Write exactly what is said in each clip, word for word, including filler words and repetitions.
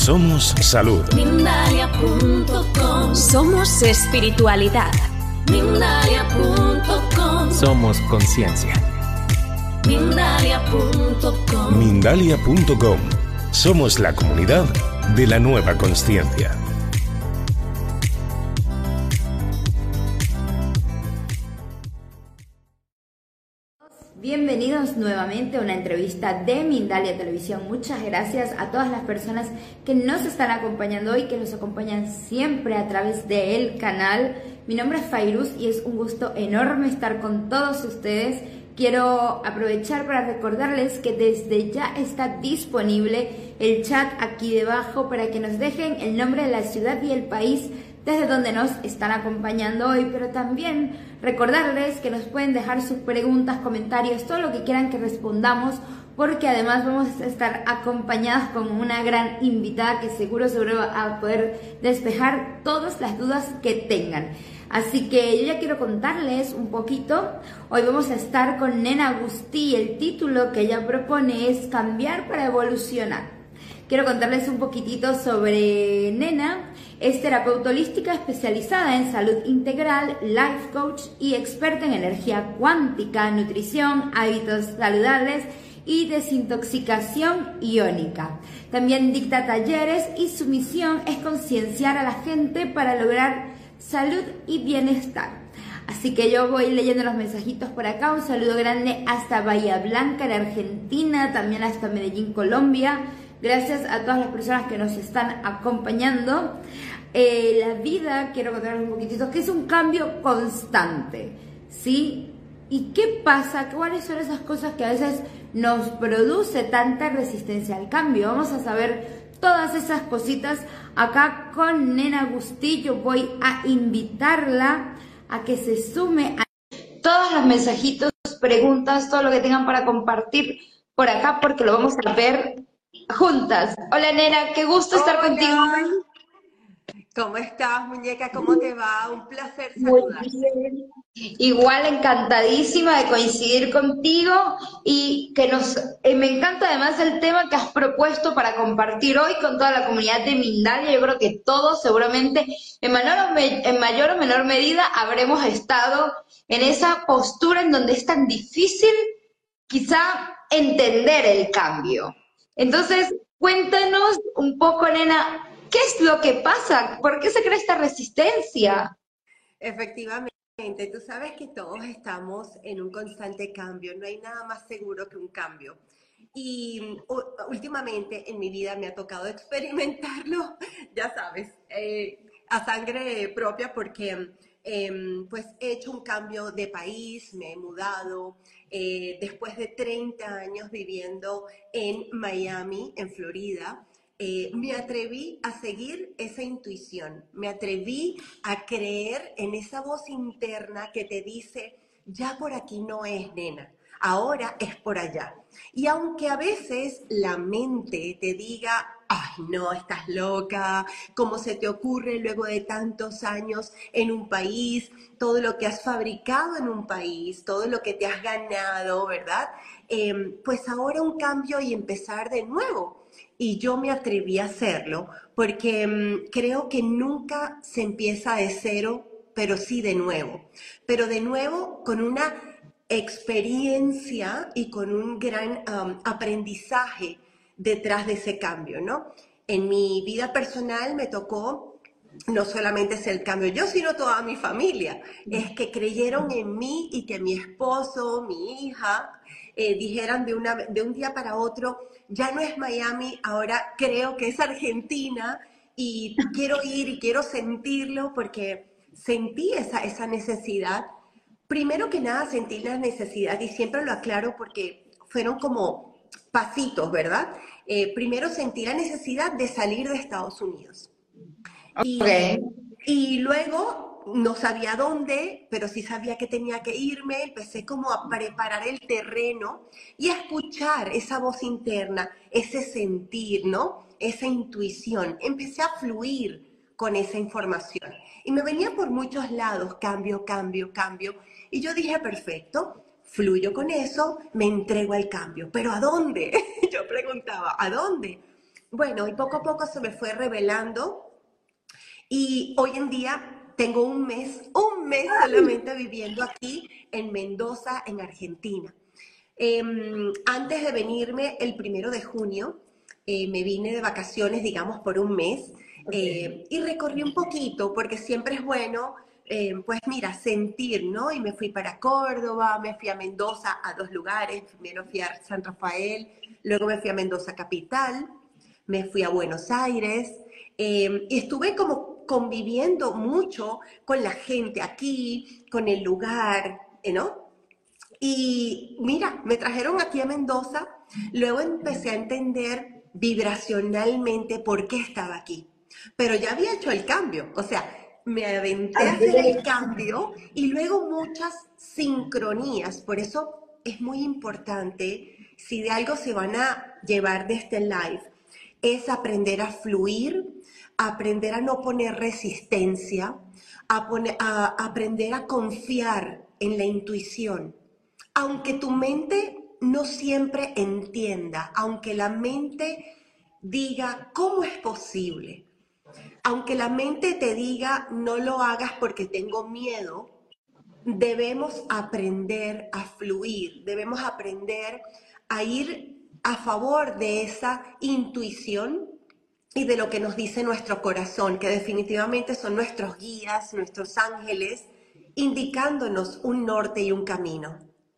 Somos salud. Mindalia punto com. Somos espiritualidad. Mindalia punto com. Somos conciencia. Mindalia punto com. Mindalia punto com. Somos la comunidad de la nueva consciencia. Bienvenidos nuevamente a una entrevista de Mindalia Televisión. Muchas gracias a todas las personas que nos están acompañando hoy, que nos acompañan siempre a través del canal. Mi nombre es Fairuz y es un gusto enorme estar con todos ustedes. Quiero aprovechar para recordarles que desde ya está disponible el chat aquí debajo para que nos dejen el nombre de la ciudad y el país desde donde nos están acompañando hoy, pero también recordarles que nos pueden dejar sus preguntas, comentarios, todo lo que quieran que respondamos, porque además vamos a estar acompañadas con una gran invitada que seguro, seguro va a poder despejar todas las dudas que tengan. Así que yo ya quiero contarles un poquito. Hoy vamos a estar con Nena Agustí. El título que ella propone es Cambiar para Evolucionar. Quiero contarles un poquitito sobre Nena. Es terapeuta holística especializada en salud integral, life coach y experta en energía cuántica, nutrición, hábitos saludables y desintoxicación iónica. También dicta talleres y su misión es concienciar a la gente para lograr salud y bienestar. Así que yo voy leyendo los mensajitos por acá. Un saludo grande hasta Bahía Blanca, en Argentina, también hasta Medellín, Colombia. Gracias a todas las personas que nos están acompañando. Eh, la vida, quiero contarles un poquitito, que es un cambio constante, ¿sí? ¿Y qué pasa? ¿Cuáles son esas cosas que a veces nos produce tanta resistencia al cambio? Vamos a saber todas esas cositas acá con Nena Agustí. Yo voy a invitarla a que se sume a todos los mensajitos, preguntas, todo lo que tengan para compartir por acá, porque lo vamos a ver juntas. Hola Nena, qué gusto estar Hola. contigo. ¿Cómo estás, muñeca? ¿Cómo te va? Un placer Muy saludarte. bien. Igual encantadísima de coincidir contigo y que nos eh, me encanta además el tema que has propuesto para compartir hoy con toda la comunidad de Mindalia. Yo creo que todos seguramente en mayor, o me- en mayor o menor medida habremos estado en esa postura en donde es tan difícil quizá entender el cambio. Entonces, cuéntanos un poco, Nena, ¿qué es lo que pasa? ¿Por qué se crea esta resistencia? Efectivamente, tú sabes que todos estamos en un constante cambio. No hay nada más seguro que un cambio. Y u- últimamente en mi vida me ha tocado experimentarlo, ya sabes, eh, a sangre propia porque em, pues he hecho un cambio de país, me he mudado, eh, después de treinta años viviendo en Miami, en Florida. Eh, me atreví a seguir esa intuición, me atreví a creer en esa voz interna que te dice, ya por aquí no es, nena, ahora es por allá. Y aunque a veces la mente te diga, ay no, estás loca, ¿cómo se te ocurre luego de tantos años en un país, todo lo que has fabricado en un país, todo lo que te has ganado, ¿verdad? Em, pues ahora un cambio y empezar de nuevo. Y yo me atreví a hacerlo porque mm, creo que nunca se empieza de cero, pero sí de nuevo. Pero de nuevo con una experiencia y con un gran um, aprendizaje detrás de ese cambio, ¿no? En mi vida personal me tocó no solamente es el cambio yo, sino toda mi familia. Es que creyeron en mí y que mi esposo, mi hija, eh, dijeran de, una, de un día para otro, ya no es Miami, ahora creo que es Argentina y quiero ir y quiero sentirlo porque sentí esa, esa necesidad. Primero que nada sentí la necesidad y siempre lo aclaro porque fueron como pasitos, ¿verdad? Eh, primero sentí la necesidad de salir de Estados Unidos. Y, Ok. y luego no sabía dónde, pero sí sabía que tenía que irme. Empecé como a preparar el terreno y a escuchar esa voz interna, ese sentir, ¿no? Esa intuición. Empecé a fluir con esa información. Y me venía por muchos lados, cambio, cambio, cambio. Y yo dije, perfecto, fluyo con eso, me entrego al cambio. ¿Pero a dónde? Yo preguntaba, ¿a dónde? bueno, y poco a poco se me fue revelando y hoy en día tengo un mes, un mes solamente viviendo aquí en Mendoza, en Argentina. Eh, antes de venirme el primero de junio, eh, me vine de vacaciones, digamos, por un mes eh, y recorrí un poquito porque siempre es bueno, eh, pues mira, sentir, ¿no? Y me fui para Córdoba, me fui a Mendoza a dos lugares, primero fui a San Rafael, luego me fui a Mendoza capital, me fui a Buenos Aires eh, y estuve como conviviendo mucho con la gente aquí, con el lugar, ¿no? Y mira, me trajeron aquí a Mendoza, luego empecé a entender vibracionalmente por qué estaba aquí. Pero ya había hecho el cambio, o sea, me aventé a hacer el cambio y luego muchas sincronías. Por eso es muy importante, si de algo se van a llevar de este live, es aprender a fluir, aprender a no poner resistencia, a, poner, a aprender a confiar en la intuición. Aunque tu mente no siempre entienda, aunque la mente diga, ¿cómo es posible? Aunque la mente te diga, no lo hagas porque tengo miedo, debemos aprender a fluir, debemos aprender a ir a favor de esa intuición y de lo que nos dice nuestro corazón, que definitivamente son nuestros guías, nuestros ángeles, indicándonos un norte y un camino.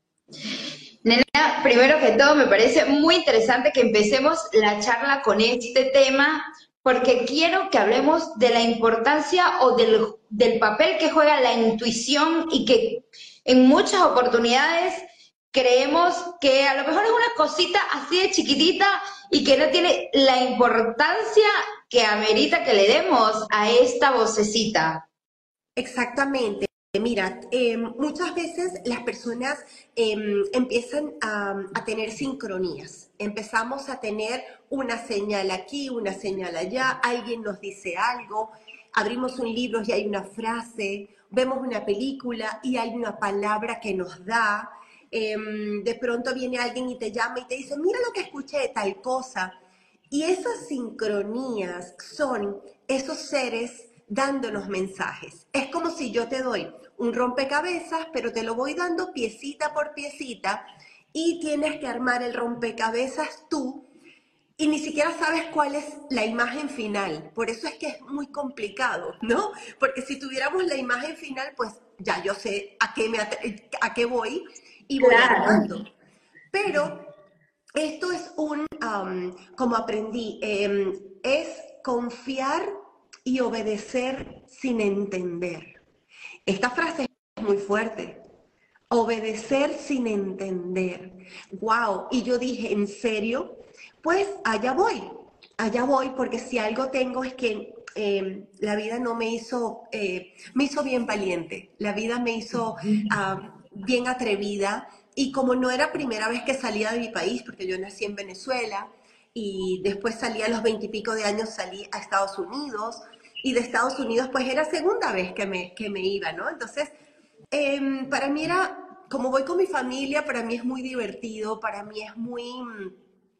Nena, primero que todo me parece muy interesante que empecemos la charla con este tema, porque quiero que hablemos de la importancia o del, del papel que juega la intuición y que en muchas oportunidades creemos que a lo mejor es una cosita así de chiquitita y que no tiene la importancia que amerita que le demos a esta vocecita. Exactamente. Mira, eh, muchas veces las personas eh, empiezan a, a tener sincronías. Empezamos a tener una señal aquí, una señal allá, alguien nos dice algo, abrimos un libro y hay una frase, vemos una película y hay una palabra que nos da. Eh, de pronto viene alguien y te llama y te dice, mira lo que escuché de tal cosa. Y esas sincronías son esos seres dándonos mensajes. Es como si yo te doy un rompecabezas, pero te lo voy dando piecita por piecita y tienes que armar el rompecabezas tú y ni siquiera sabes cuál es la imagen final. Por eso es que es muy complicado, ¿no? Porque si tuviéramos la imagen final, pues ya yo sé a qué, me a qué voy y voy Claro. armando. Pero esto es un, um, como aprendí, eh, es confiar y obedecer sin entender. Esta frase es muy fuerte. Obedecer sin entender. ¡Wow! Y yo dije, ¿en serio? Pues allá voy. Allá voy porque si algo tengo es que eh, la vida no me hizo, eh, me hizo bien valiente. La vida me hizo uh, bien atrevida. Y como no era primera vez que salía de mi país, porque yo nací en Venezuela y después salí a los veintipico de años, salí a Estados Unidos. Y de Estados Unidos, pues era segunda vez que me, que me iba, ¿no? Entonces, eh, para mí era, como voy con mi familia, para mí es muy divertido, para mí es muy mm,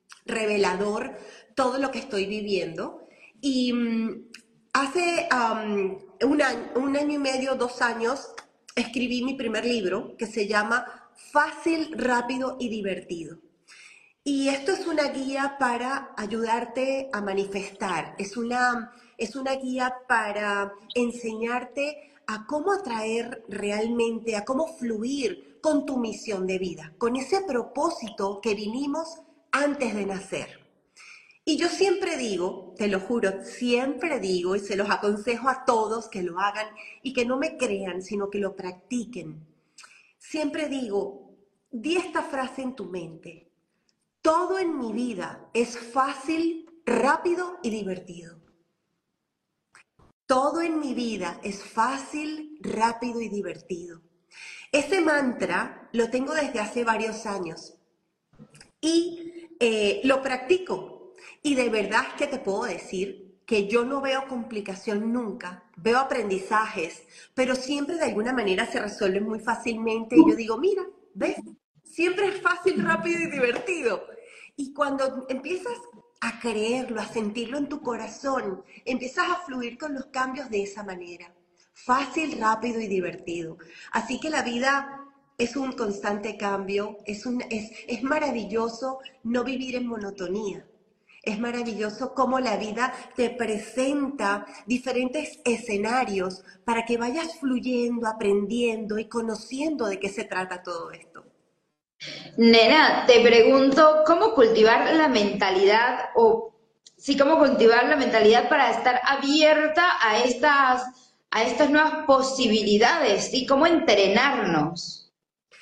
revelador todo lo que estoy viviendo. Y mm, hace um, un, año, un año y medio, dos años, escribí mi primer libro que se llama Fácil, Rápido y Divertido. Y esto es una guía para ayudarte a manifestar, es una... Es una guía para enseñarte a cómo atraer realmente, a cómo fluir con tu misión de vida, con ese propósito que vinimos antes de nacer. Y yo siempre digo, te lo juro, siempre digo y se los aconsejo a todos que lo hagan y que no me crean, sino que lo practiquen. Siempre digo, di esta frase en tu mente. Todo en mi vida es fácil, rápido y divertido. Todo en mi vida es fácil, rápido y divertido. Ese mantra lo tengo desde hace varios años y eh, lo practico. Y de verdad es que te puedo decir que yo no veo complicación nunca, veo aprendizajes, pero siempre de alguna manera se resuelven muy fácilmente. Y yo digo, mira, ¿ves? Siempre es fácil, rápido y divertido. Y cuando empiezas a creerlo, a sentirlo en tu corazón. Empiezas a fluir con los cambios de esa manera. Fácil, rápido y divertido. Así que la vida es un constante cambio, es, un, es, es maravilloso no vivir en monotonía. Es maravilloso cómo la vida te presenta diferentes escenarios para que vayas fluyendo, aprendiendo y conociendo de qué se trata todo esto. Nena, te pregunto, ¿cómo cultivar la mentalidad o sí, cómo cultivar la mentalidad para estar abierta a estas, a estas nuevas posibilidades y cómo entrenarnos?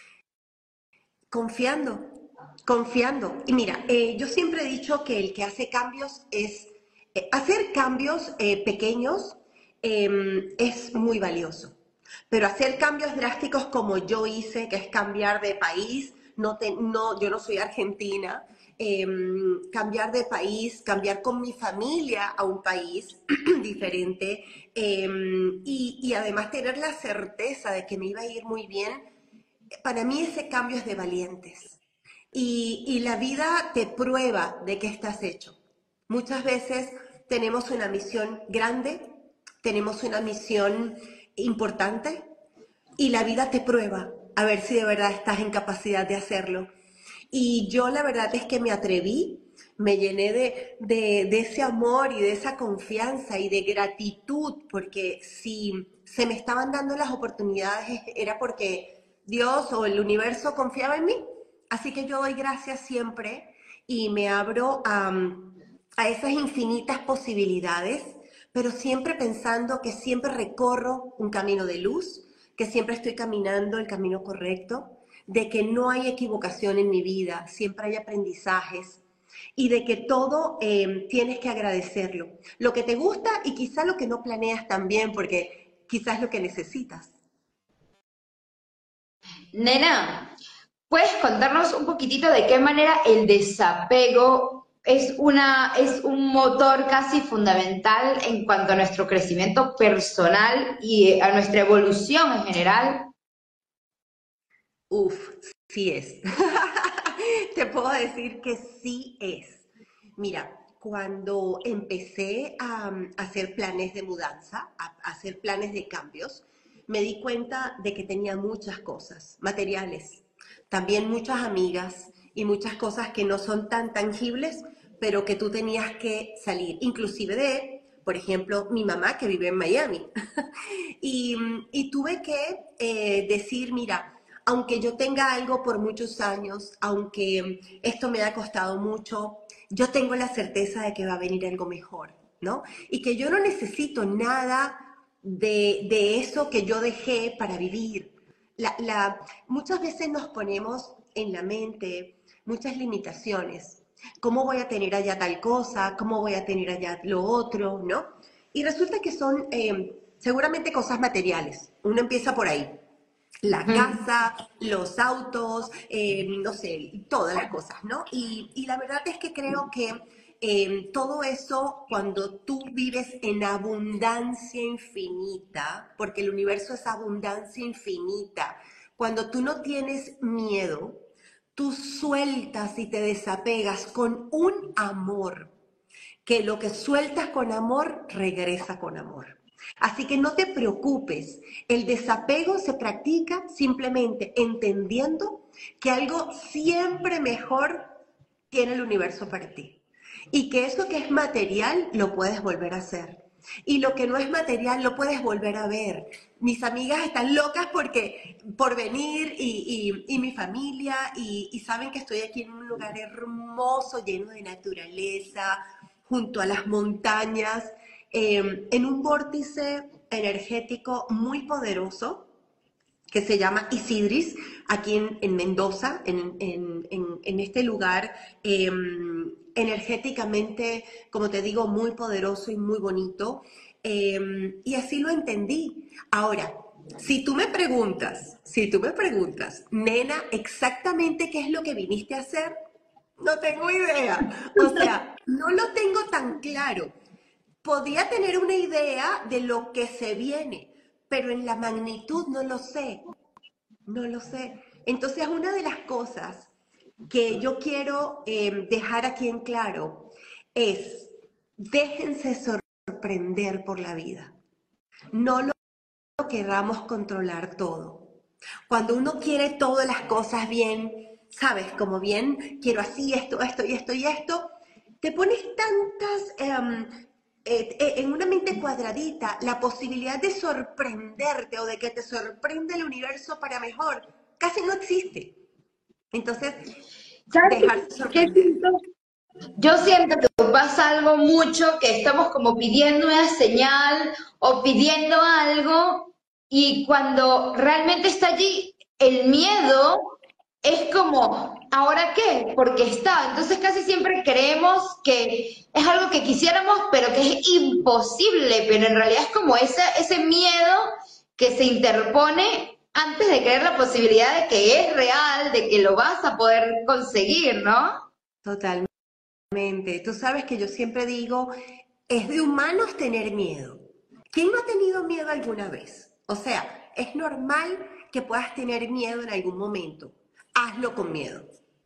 Confiando, confiando. Y mira, eh, yo siempre he dicho que el que hace cambios es, eh, hacer cambios eh, pequeños eh, es muy valioso. Pero hacer cambios drásticos como yo hice, que es cambiar de país, no te, no, yo no soy argentina, eh, cambiar de país, cambiar con mi familia a un país diferente eh, y, y además tener la certeza de que me iba a ir muy bien, para mí ese cambio es de valientes. Y, y la vida te prueba de qué estás hecho. Muchas veces tenemos una misión grande, tenemos una misión importante y la vida te prueba a ver si de verdad estás en capacidad de hacerlo. Y yo la verdad es que me atreví, me llené de, de, de ese amor y de esa confianza y de gratitud, porque si se me estaban dando las oportunidades era porque Dios o el universo confiaba en mí. Así que yo doy gracias siempre y me abro a, a esas infinitas posibilidades, pero siempre pensando que siempre recorro un camino de luz, que siempre estoy caminando el camino correcto, de que no hay equivocación en mi vida, siempre hay aprendizajes y de que todo eh, tienes que agradecerlo. Lo que te gusta y quizá lo que no planeas también, porque quizás es lo que necesitas. Nena, ¿puedes contarnos un poquitito de qué manera el desapego es una, es un motor casi fundamental en cuanto a nuestro crecimiento personal y a nuestra evolución en general? Uf, sí es. Te puedo decir que sí es. Mira, cuando empecé a, a hacer planes de mudanza, a, a hacer planes de cambios, me di cuenta de que tenía muchas cosas, materiales, también muchas amigas y muchas cosas que no son tan tangibles, pero que tú tenías que salir, inclusive de, por ejemplo, mi mamá que vive en Miami. y, y tuve que eh, decir, mira, aunque yo tenga algo por muchos años, aunque esto me ha costado mucho, yo tengo la certeza de que va a venir algo mejor, ¿no? Y que yo no necesito nada de, de eso que yo dejé para vivir. La, la, muchas veces nos ponemos en la mente muchas limitaciones. ¿Cómo voy a tener allá tal cosa? ¿Cómo voy a tener allá lo otro? ¿No? Y resulta que son eh, seguramente cosas materiales. Uno empieza por ahí. La casa, los autos, eh, no sé, todas las cosas, ¿no? Y, y la verdad es que creo que eh, todo eso, cuando tú vives en abundancia infinita, porque el universo es abundancia infinita, cuando tú no tienes miedo, tú sueltas y te desapegas con un amor, que lo que sueltas con amor, regresa con amor. Así que no te preocupes, el desapego se practica simplemente entendiendo que algo siempre mejor tiene el universo para ti y que eso que es material lo puedes volver a hacer y lo que no es material lo puedes volver a ver. Mis amigas están locas porque, por venir y, y, y mi familia y, y saben que estoy aquí en un lugar hermoso, lleno de naturaleza, junto a las montañas. Eh, en un vórtice energético muy poderoso que se llama Isidris, aquí en, en Mendoza, en, en, en, en este lugar eh, energéticamente, como te digo, muy poderoso y muy bonito. Eh, y así lo entendí. Ahora, si tú me preguntas, si tú me preguntas, nena, exactamente qué es lo que viniste a hacer, no tengo idea. O sea, no lo tengo tan claro. Podría tener una idea de lo que se viene, pero en la magnitud no lo sé, no lo sé. Entonces, una de las cosas que yo quiero eh, dejar aquí en claro es, déjense sorprender por la vida. No lo queramos controlar todo. Cuando uno quiere todas las cosas bien, sabes, como bien, quiero así, esto, esto y esto y esto, te pones tantas, um, eh, eh, en una mente cuadradita, la posibilidad de sorprenderte o de que te sorprenda el universo para mejor, casi no existe. Entonces, dejarse sorprender. Yo siento que pasa algo mucho, que estamos como pidiendo una señal o pidiendo algo, y cuando realmente está allí, el miedo es como, ¿ahora qué? Porque está. Entonces casi siempre creemos que es algo que quisiéramos, pero que es imposible, pero en realidad es como ese, ese miedo que se interpone antes de creer la posibilidad de que es real, de que lo vas a poder conseguir, ¿no? Totalmente. Tú sabes que yo siempre digo, es de humanos tener miedo. ¿Quién no ha tenido miedo alguna vez? O sea, es normal que puedas tener miedo en algún momento. Hazlo con miedo.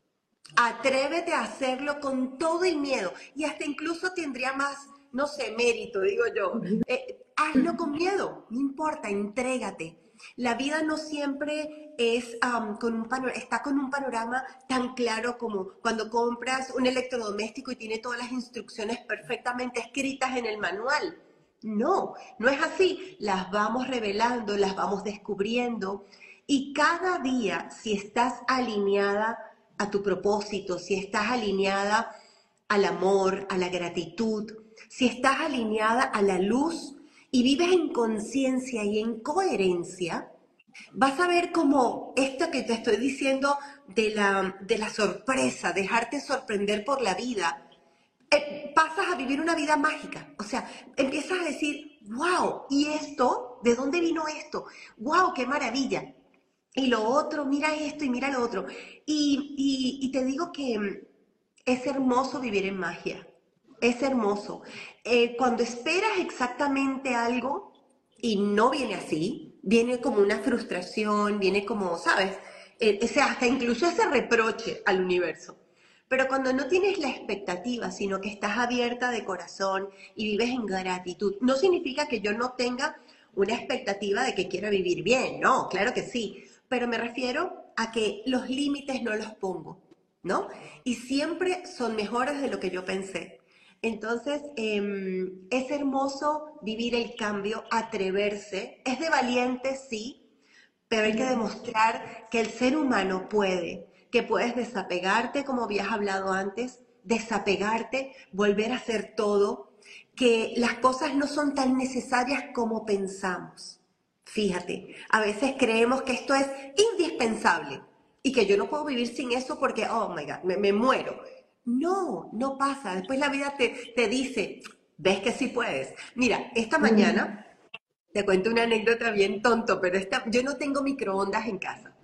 Atrévete a hacerlo con todo y miedo. Y hasta incluso tendría más, no sé, mérito, digo yo. Eh, hazlo con miedo, no importa, entrégate. La vida no siempre es, um, con un pano- está con un panorama tan claro como cuando compras un electrodoméstico y tiene todas las instrucciones perfectamente escritas en el manual. No, no es así. Las vamos revelando, las vamos descubriendo. Y cada día, si estás alineada a tu propósito, si estás alineada al amor, a la gratitud, si estás alineada a la luz y vives en conciencia y en coherencia, vas a ver como esto que te estoy diciendo de la, de la sorpresa, dejarte sorprender por la vida, eh, pasas a vivir una vida mágica. O sea, empiezas a decir, wow, ¿y esto? ¿De dónde vino esto? Wow, qué maravilla. Y lo otro, mira esto y mira lo otro. Y, y, y te digo que mm, es hermoso vivir en magia. Es hermoso. Eh, cuando esperas exactamente algo y no viene así, viene como una frustración, viene como, ¿sabes? Eh, ese, hasta incluso ese reproche al universo. Pero cuando no tienes la expectativa, sino que estás abierta de corazón y vives en gratitud, no significa que yo no tenga una expectativa de que quiera vivir bien, no, claro que sí, pero me refiero a que los límites no los pongo, ¿no? Y siempre son mejores de lo que yo pensé. Entonces, eh, es hermoso vivir el cambio, atreverse, es de valientes, sí, pero hay que demostrar que el ser humano puede, que puedes desapegarte, como habías hablado antes, desapegarte, volver a hacer todo, que las cosas no son tan necesarias como pensamos. Fíjate, a veces creemos que esto es indispensable y que yo no puedo vivir sin eso porque, oh my God, me, me muero. No, no pasa. Después la vida te, te dice, ves que sí puedes. Mira, esta mañana te cuento una anécdota bien tonto, pero esta, yo no tengo microondas en casa.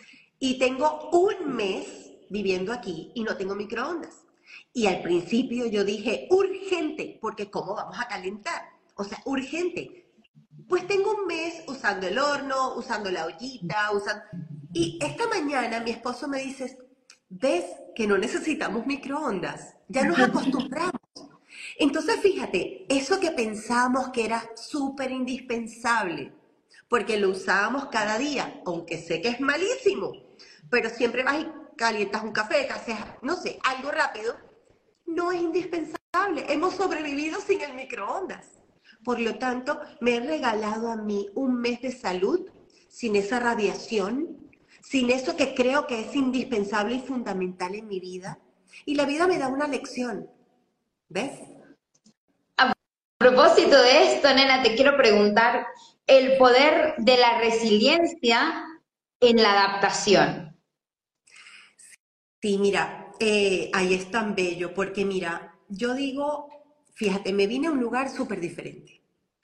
Y tengo un mes viviendo aquí y no tengo microondas. Y al principio yo dije, urgente, porque ¿cómo vamos a calentar? O sea, urgente. Pues tengo un mes usando el horno, usando la ollita, usando... Y esta mañana mi esposo me dice, ¿ves que no necesitamos microondas? Ya nos acostumbramos. Entonces, fíjate, eso que pensábamos que era súper indispensable, porque lo usábamos cada día, aunque sé que es malísimo, pero siempre vas y calientas un café, haces, no sé, algo rápido, no es indispensable. Hemos sobrevivido sin el microondas. Por lo tanto, me he regalado a mí un mes de salud sin esa radiación, sin eso que creo que es indispensable y fundamental en mi vida. Y la vida me da una lección. ¿Ves? A propósito de esto, nena, te quiero preguntar el poder de la resiliencia en la adaptación. Sí, mira, eh, ahí es tan bello, porque mira, yo digo, fíjate, me vine a un lugar súper diferente.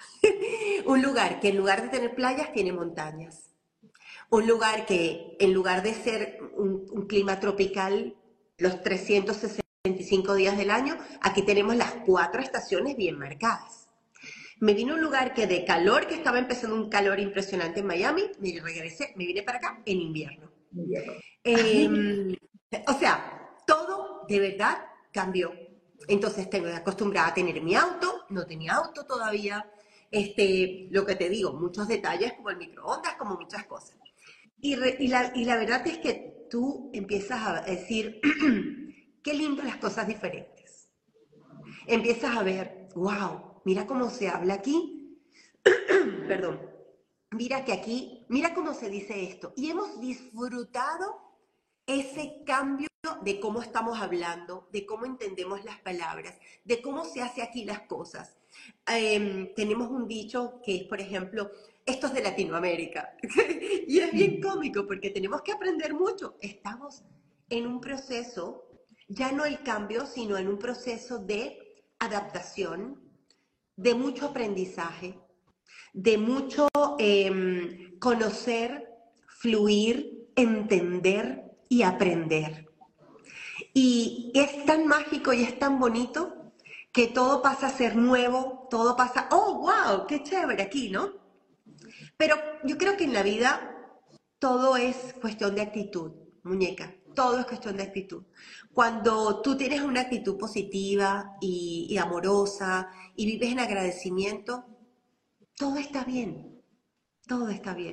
Un lugar que en lugar de tener playas tiene montañas. Un lugar que en lugar de ser un, un clima tropical los trescientos sesenta y cinco días del año, aquí tenemos las cuatro estaciones bien marcadas. Me vine a un lugar que de calor, que estaba empezando un calor impresionante en Miami, me regresé, me vine para acá en invierno. Eh, o sea, todo de verdad cambió. Entonces tengo acostumbrada a tener mi auto, no tenía auto todavía, este, lo que te digo, muchos detalles como el microondas, como muchas cosas. Y, re, y, la, y la verdad es que tú empiezas a decir, qué lindo las cosas diferentes. Empiezas a ver, wow, mira cómo se habla aquí, perdón, mira que aquí, mira cómo se dice esto. Y hemos disfrutado ese cambio de cómo estamos hablando, de cómo entendemos las palabras, de cómo se hace aquí las cosas. Eh, tenemos un dicho que es, por ejemplo, esto es de Latinoamérica. Y es bien cómico porque tenemos que aprender mucho. Estamos en un proceso, ya no el cambio, sino en un proceso de adaptación, de mucho aprendizaje, de mucho eh, conocer, fluir, entender y aprender. Y es tan mágico y es tan bonito que todo pasa a ser nuevo, todo pasa, oh, wow, qué chévere aquí, ¿no? Pero yo creo que en la vida todo es cuestión de actitud, muñeca, todo es cuestión de actitud. Cuando tú tienes una actitud positiva y, y amorosa y vives en agradecimiento, todo está bien, todo está bien.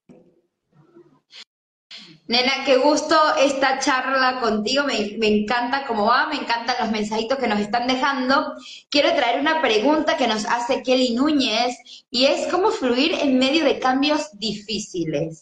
Nena, qué gusto esta charla contigo, me, me encanta cómo va, me encantan los mensajitos que nos están dejando. Quiero traer una pregunta que nos hace Kelly Núñez y es ¿cómo fluir en medio de cambios difíciles?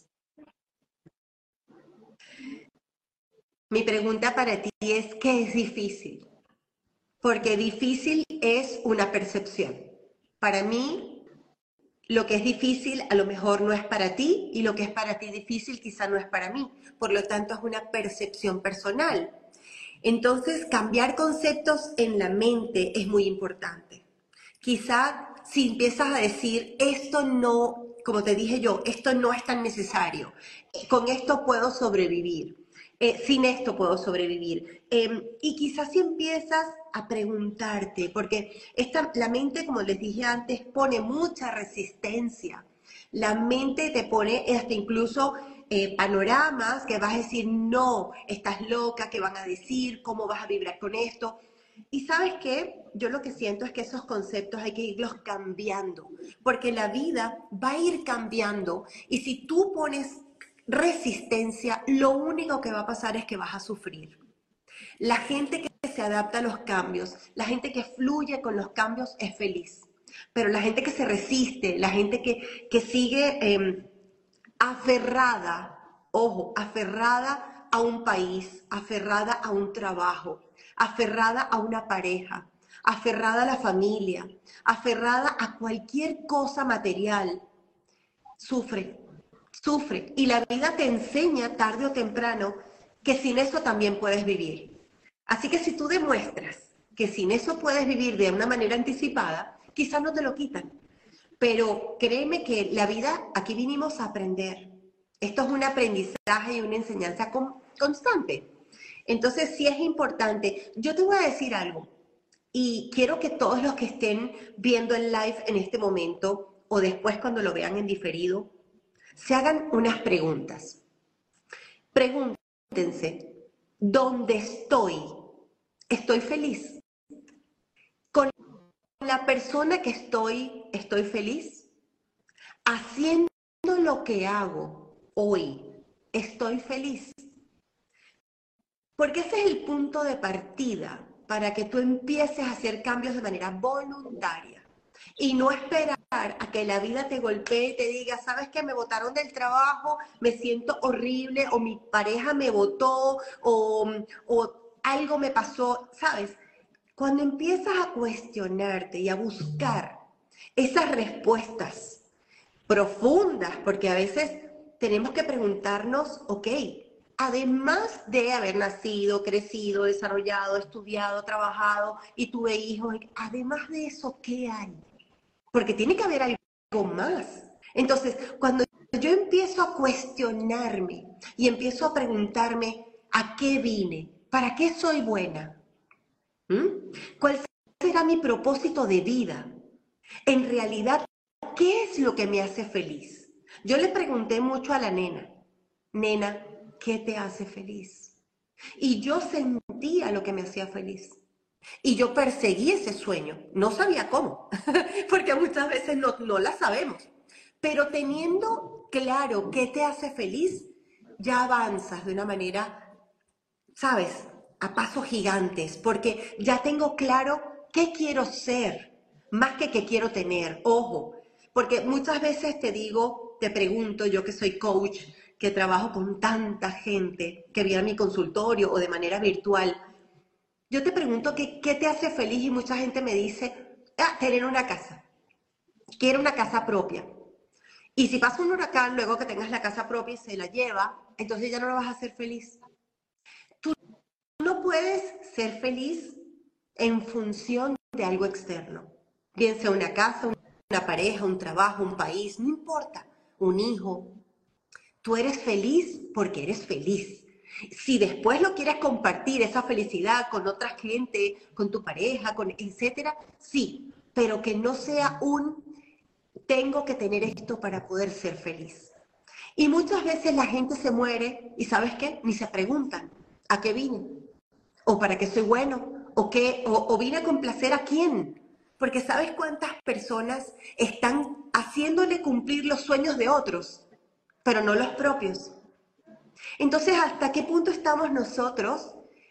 Mi pregunta para ti es, ¿qué es difícil? Porque difícil es una percepción. Para mí, lo que es difícil a lo mejor no es para ti y lo que es para ti difícil quizá no es para mí. Por lo tanto, es una percepción personal. Entonces, cambiar conceptos en la mente es muy importante. Quizá si empiezas a decir, esto no, como te dije yo, esto no es tan necesario, con esto puedo sobrevivir. Eh, sin esto puedo sobrevivir. Eh, y quizás si empiezas a preguntarte, porque esta, la mente, como les dije antes, pone mucha resistencia. La mente te pone hasta incluso eh, panoramas que vas a decir, no, estás loca, ¿qué van a decir? ¿Cómo vas a vibrar con esto? Y ¿sabes qué? Yo lo que siento es que esos conceptos hay que irlos cambiando, porque la vida va a ir cambiando y si tú pones resistencia, lo único que va a pasar es que vas a sufrir. La gente que se adapta a los cambios, la gente que fluye con los cambios es feliz. Pero la gente que se resiste, la gente que, que sigue eh, aferrada, ojo, aferrada a un país, aferrada a un trabajo, aferrada a una pareja, aferrada a la familia, aferrada a cualquier cosa material, sufre. Sufre y la vida te enseña tarde o temprano que sin eso también puedes vivir. Así que si tú demuestras que sin eso puedes vivir de una manera anticipada, quizás no te lo quitan. Pero créeme que la vida, aquí vinimos a aprender. Esto es un aprendizaje y una enseñanza con, constante. Entonces sí es importante. Yo te voy a decir algo y quiero que todos los que estén viendo el live en este momento o después cuando lo vean en diferido, se hagan unas preguntas. Pregúntense, ¿dónde estoy? ¿Estoy feliz? ¿Con la persona que estoy, estoy feliz? ¿Haciendo lo que hago hoy, estoy feliz? Porque ese es el punto de partida para que tú empieces a hacer cambios de manera voluntaria. Y no esperar a que la vida te golpee y te diga, ¿sabes qué? Me botaron del trabajo, me siento horrible, o mi pareja me botó, o, o algo me pasó, ¿sabes? Cuando empiezas a cuestionarte y a buscar esas respuestas profundas, porque a veces tenemos que preguntarnos, ok, además de haber nacido, crecido, desarrollado, estudiado, trabajado y tuve hijos, además de eso, ¿qué hay? Porque tiene que haber algo más. Entonces, cuando yo empiezo a cuestionarme y empiezo a preguntarme ¿a qué vine? ¿Para qué soy buena? ¿Mm? ¿Cuál será mi propósito de vida? En realidad, ¿qué es lo que me hace feliz? Yo le pregunté mucho a la nena, nena, ¿qué te hace feliz? Y yo sentía lo que me hacía feliz. Y yo perseguí ese sueño, no sabía cómo, porque muchas veces no, no la sabemos. Pero teniendo claro qué te hace feliz, ya avanzas de una manera, ¿sabes? A pasos gigantes, porque ya tengo claro qué quiero ser, más que qué quiero tener. Ojo, porque muchas veces te digo, te pregunto, yo que soy coach, que trabajo con tanta gente que viene a mi consultorio o de manera virtual, yo te pregunto que, qué te hace feliz y mucha gente me dice, ah, tener una casa, quiero una casa propia. Y si pasa un huracán, luego que tengas la casa propia y se la lleva, entonces ya no lo vas a hacer feliz. Tú no puedes ser feliz en función de algo externo. Bien sea una casa, una pareja, un trabajo, un país, no importa, un hijo. Tú eres feliz porque eres feliz. Si después lo quieres compartir, esa felicidad con otra gente, con tu pareja, con etcétera, sí, pero que no sea un tengo que tener esto para poder ser feliz. Y muchas veces la gente se muere y ¿sabes qué? Ni se preguntan ¿a qué vine? ¿O para qué soy bueno? ¿O, qué? ¿O, o vine a complacer a quién? Porque ¿sabes cuántas personas están haciéndole cumplir los sueños de otros, pero no los propios? Entonces, ¿hasta qué punto estamos nosotros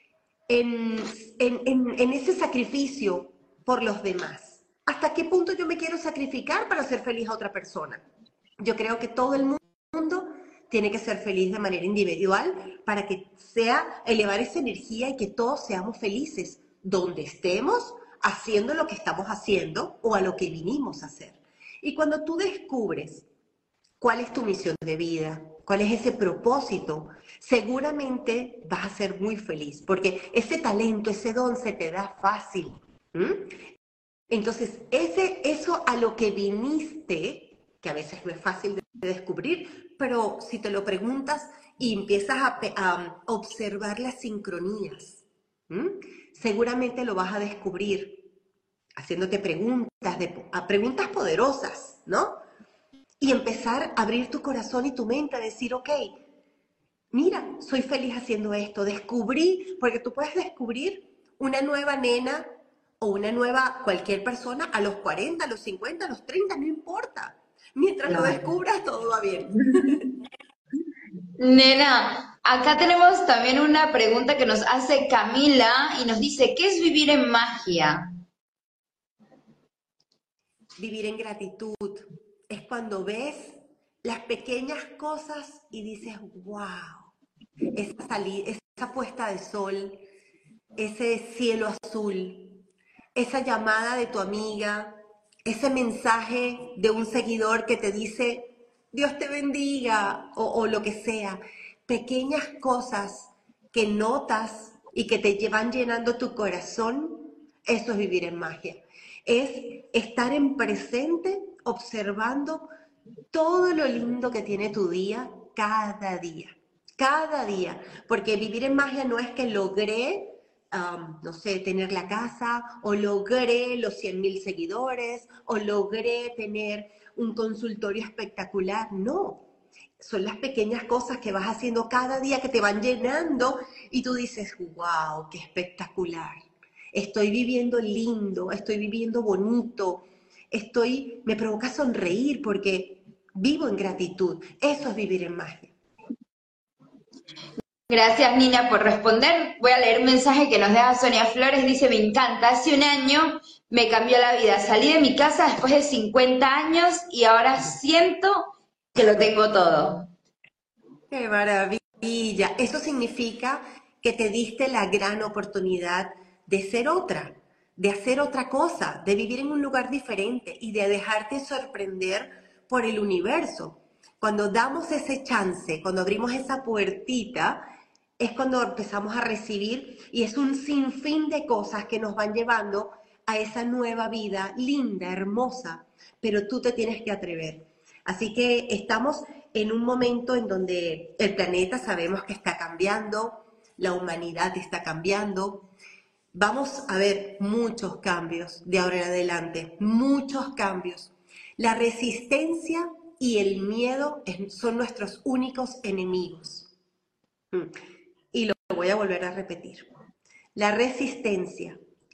en, en, en, en ese sacrificio por los demás? ¿Hasta qué punto yo me quiero sacrificar para ser feliz a otra persona? Yo creo que todo el mundo tiene que ser feliz de manera individual para que sea elevar esa energía y que todos seamos felices donde estemos, haciendo lo que estamos haciendo o a lo que vinimos a hacer. Y cuando tú descubres cuál es tu misión de vida, cuál es ese propósito, seguramente vas a ser muy feliz, porque ese talento, ese don se te da fácil. ¿Mm? Entonces, ese, eso a lo que viniste, que a veces no es fácil de descubrir, pero si te lo preguntas y empiezas a, a observar las sincronías, ¿Mm? seguramente lo vas a descubrir haciéndote preguntas, de, a preguntas poderosas, ¿no? Y empezar a abrir tu corazón y tu mente a decir, ok, mira, soy feliz haciendo esto, descubrí, porque tú puedes descubrir una nueva nena o una nueva cualquier persona a los cuarenta, a los cincuenta, a los treinta, no importa. Mientras claro. lo descubras, todo va bien. Nena, acá tenemos también una pregunta que nos hace Camila y nos dice, ¿qué es vivir en magia? Vivir en gratitud es cuando ves las pequeñas cosas y dices, wow, esa salida, esa puesta de sol, ese cielo azul, esa llamada de tu amiga, ese mensaje de un seguidor que te dice, Dios te bendiga, o, o lo que sea. Pequeñas cosas que notas y que te van llenando tu corazón, eso es vivir en magia. Es estar en presente, observando todo lo lindo que tiene tu día cada día. Cada día. Porque vivir en magia no es que logré, um, no sé, tener la casa, o logré los cien mil seguidores, o logré tener un consultorio espectacular. No. Son las pequeñas cosas que vas haciendo cada día que te van llenando y tú dices, wow, qué espectacular. Estoy viviendo lindo, estoy viviendo bonito, estoy, me provoca sonreír porque vivo en gratitud. Eso es vivir en magia. Gracias, Nina, por responder. Voy a leer un mensaje que nos deja Sonia Flores. Dice, me encanta, hace un año me cambió la vida. Salí de mi casa después de cincuenta años y ahora siento que lo tengo todo. ¡Qué maravilla! Eso significa que te diste la gran oportunidad de ser otra, de hacer otra cosa, de vivir en un lugar diferente y de dejarte sorprender por el universo. Cuando damos ese chance, cuando abrimos esa puertita, es cuando empezamos a recibir y es un sinfín de cosas que nos van llevando a esa nueva vida linda, hermosa, pero tú te tienes que atrever. Así que estamos en un momento en donde el planeta sabemos que está cambiando, la humanidad está cambiando. Vamos a ver muchos cambios de ahora en adelante, muchos cambios. La resistencia y el miedo son nuestros únicos enemigos. Y lo voy a volver a repetir. La resistencia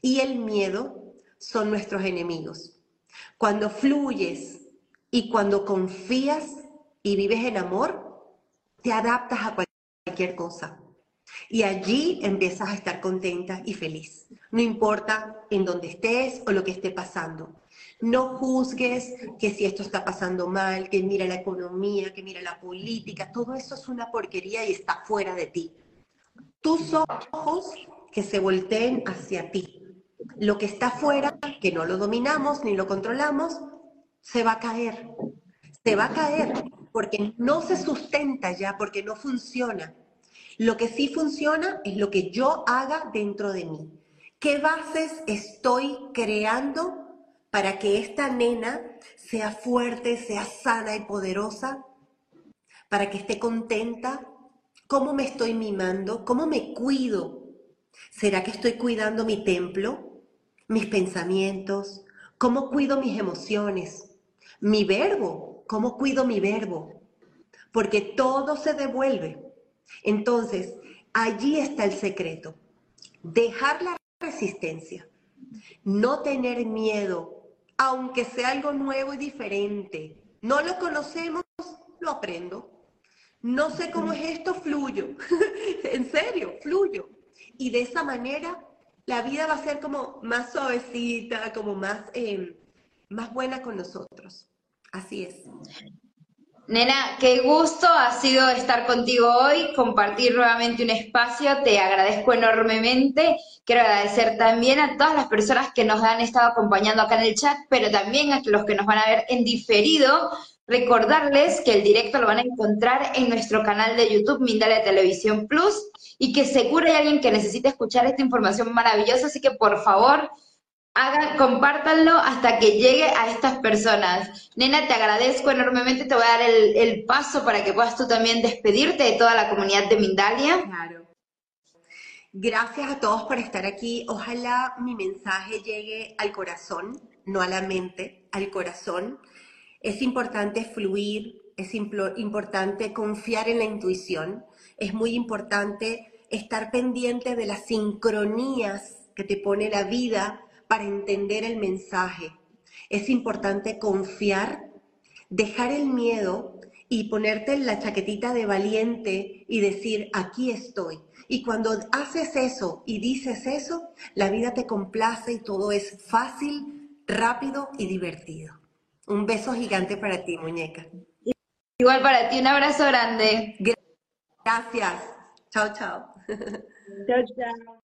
y el miedo son nuestros enemigos. Cuando fluyes y cuando confías y vives en amor, te adaptas a cualquier cosa. Y allí empiezas a estar contenta y feliz. No importa en dónde estés o lo que esté pasando. No juzgues que si esto está pasando mal, que mira la economía, que mira la política. Todo eso es una porquería y está fuera de ti. Tus ojos que se volteen hacia ti. Lo que está fuera, que no lo dominamos ni lo controlamos, se va a caer. Se va a caer porque no se sustenta ya, porque no funciona. Lo que sí funciona es lo que yo haga dentro de mí. ¿Qué bases estoy creando para que esta nena sea fuerte, sea sana y poderosa? Para que esté contenta. ¿Cómo me estoy mimando? ¿Cómo me cuido? ¿Será que estoy cuidando mi templo? ¿Mis pensamientos? ¿Cómo cuido mis emociones? ¿Mi verbo? ¿Cómo cuido mi verbo? Porque todo se devuelve. Entonces, allí está el secreto. Dejar la resistencia. No tener miedo, aunque sea algo nuevo y diferente. No lo conocemos, lo aprendo. No sé cómo es esto, fluyo. En serio, fluyo. Y de esa manera, la vida va a ser como más suavecita, como más, eh, más buena con nosotros. Así es. Nena, qué gusto ha sido estar contigo hoy, compartir nuevamente un espacio, te agradezco enormemente. Quiero agradecer también a todas las personas que nos han estado acompañando acá en el chat, pero también a los que nos van a ver en diferido. Recordarles que el directo lo van a encontrar en nuestro canal de YouTube, Mindalia Televisión Plus, y que seguro hay alguien que necesite escuchar esta información maravillosa, así que por favor, hagan, compártanlo hasta que llegue a estas personas. Nena, te agradezco enormemente, te voy a dar el, el paso para que puedas tú también despedirte de toda la comunidad de Mindalia. Claro. Gracias a todos por estar aquí. Ojalá mi mensaje llegue al corazón, no a la mente, al corazón. Es importante fluir, es importante confiar en la intuición, es muy importante estar pendiente de las sincronías que te pone la vida para entender el mensaje. Es importante confiar, dejar el miedo y ponerte la chaquetita de valiente y decir, aquí estoy. Y cuando haces eso y dices eso, la vida te complace y todo es fácil, rápido y divertido. Un beso gigante para ti, muñeca. Igual para ti, un abrazo grande. Gracias. Chao, chao. Chao, chao.